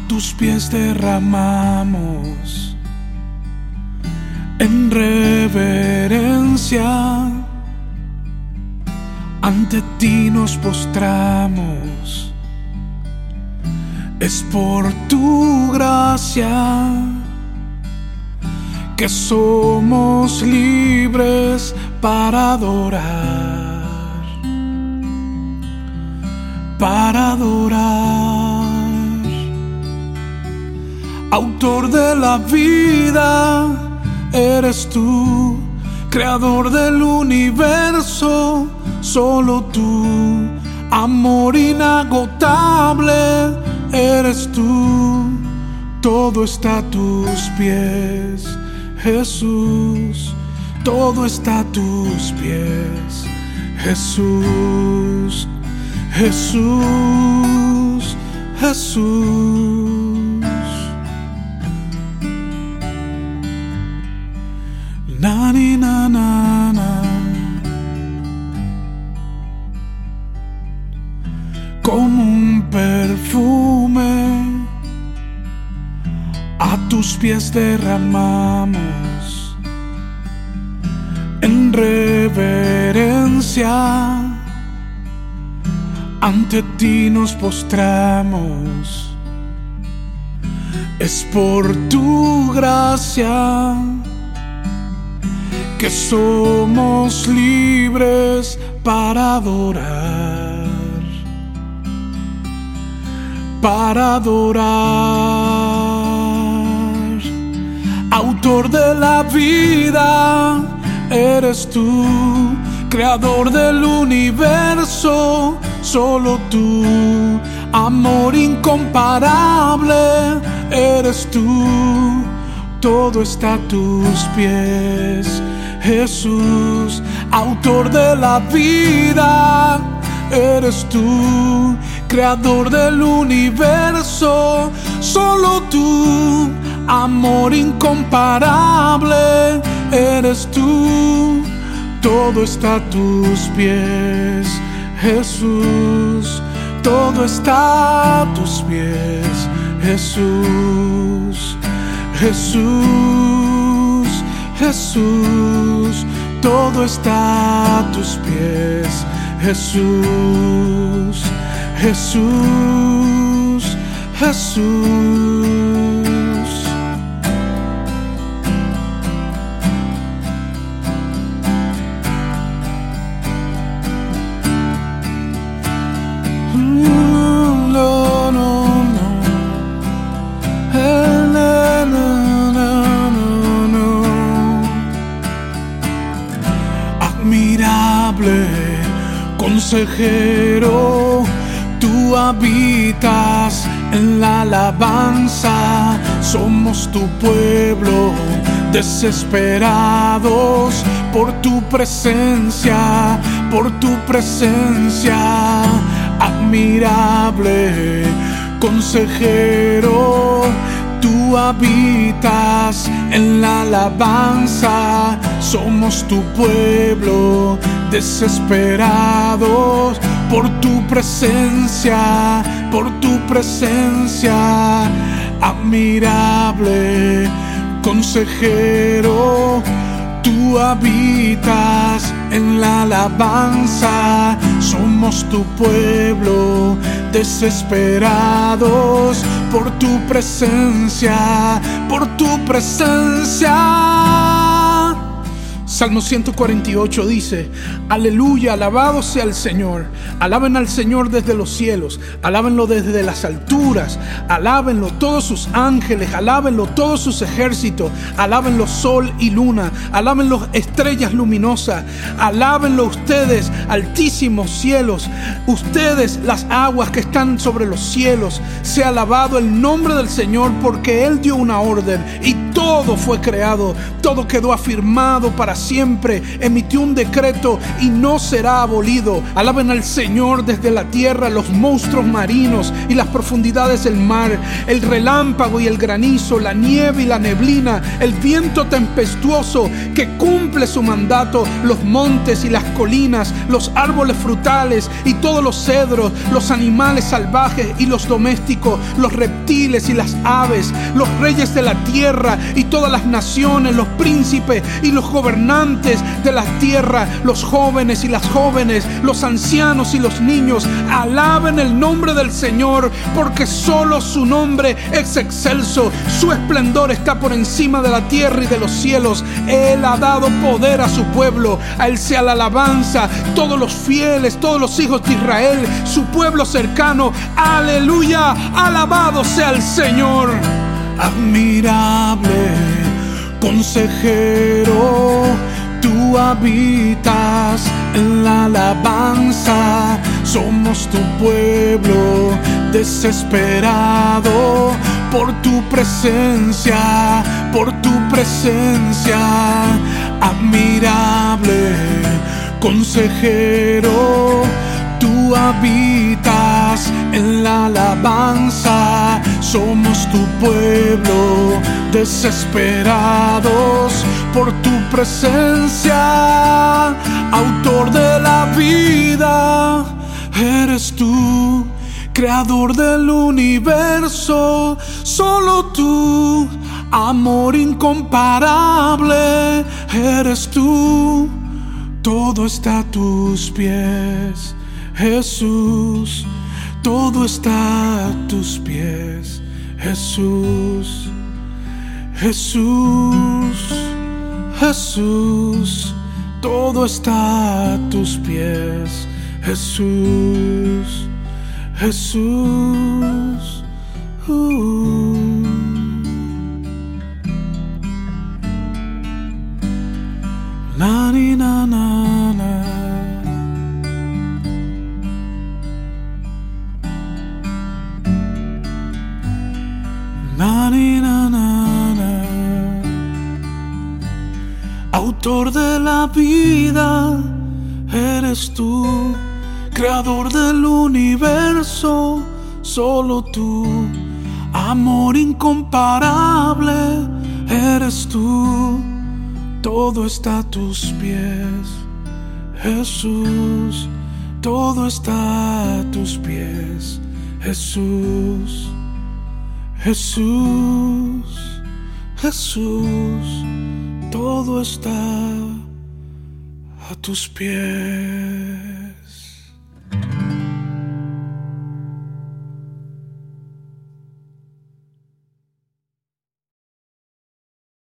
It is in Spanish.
tus pies derramamos en reverencia, ante ti nos postramos. Es por tu gracia que somos libres para adorar, para adorar. Autor de la vida eres tú, creador del universo, solo tú. Amor inagotable eres tú, todo está a tus pies, Jesús. Todo está a tus pies, Jesús, Jesús, Jesús. Na ni na na na. Como un perfume a tus pies derramamos en reverencia, ante ti nos postramos. Es por tu gracia que somos libres para adorar, para adorar. Autor de la vida eres tú, creador del universo, solo tú. Amor incomparable eres tú, todo está a tus pies, Jesús. Autor de la vida eres tú, creador del universo, solo tú. Amor incomparable eres tú, todo está a tus pies, Jesús. Todo está a tus pies, Jesús, Jesús, Jesús. Todo está a tus pies, Jesús, Jesús, Jesús. Admirable consejero, tú habitas en la alabanza. Somos tu pueblo, desesperados por tu presencia, por tu presencia. Admirable consejero, tú habitas en la alabanza. Somos tu pueblo, desesperados por tu presencia, por tu presencia. Admirable consejero, tú habitas en la alabanza. Somos tu pueblo, desesperados por tu presencia, por tu presencia. Salmo 148 dice: aleluya, alabado sea el Señor. Alaben al Señor desde los cielos, alábenlo desde las alturas, alábenlo todos sus ángeles, alábenlo todos sus ejércitos, alábenlo sol y luna, alábenlo estrellas luminosas, alábenlo ustedes altísimos cielos, ustedes las aguas que están sobre los cielos. Sea alabado el nombre del Señor, porque Él dio una orden y todo fue creado, todo quedó afirmado para siempre. Emitió un decreto y no será abolido. Alaben al Señor desde la tierra, los monstruos marinos y las profundidades del mar, el relámpago y el granizo, la nieve y la neblina, el viento tempestuoso que cumple su mandato, los montes y las colinas, los árboles frutales y todos los cedros, los animales salvajes y los domésticos, los reptiles y las aves, los reyes de la tierra y todas las naciones, los príncipes y los gobernantes de la tierra, los jóvenes y las jóvenes, los ancianos y los niños. Alaben el nombre del Señor, porque solo su nombre es excelso. Su esplendor está por encima de la tierra y de los cielos. Él ha dado poder a su pueblo. A Él sea la alabanza, todos los fieles, todos los hijos de Israel, su pueblo cercano. Aleluya, alabado sea el Señor. Admirable consejero, tú habitas en la alabanza. Somos tu pueblo desesperado por tu presencia, por tu presencia. Admirable consejero, tú habitas en la alabanza. Somos tu pueblo desesperados por tu presencia. Autor de la vida eres tú, creador del universo, solo tú. Amor incomparable eres tú. Todo está a tus pies, Jesús. Todo está a tus pies, Jesús. Jesús, Jesús. Todo está a tus pies, Jesús. Jesús. Na ni na na na. Na ni na na na. Autor de la vida eres tú, creador del universo, solo tú. Amor incomparable eres tú. Todo está a tus pies, Jesús. Todo está a tus pies, Jesús. Jesús, Jesús. Todo está a tus pies.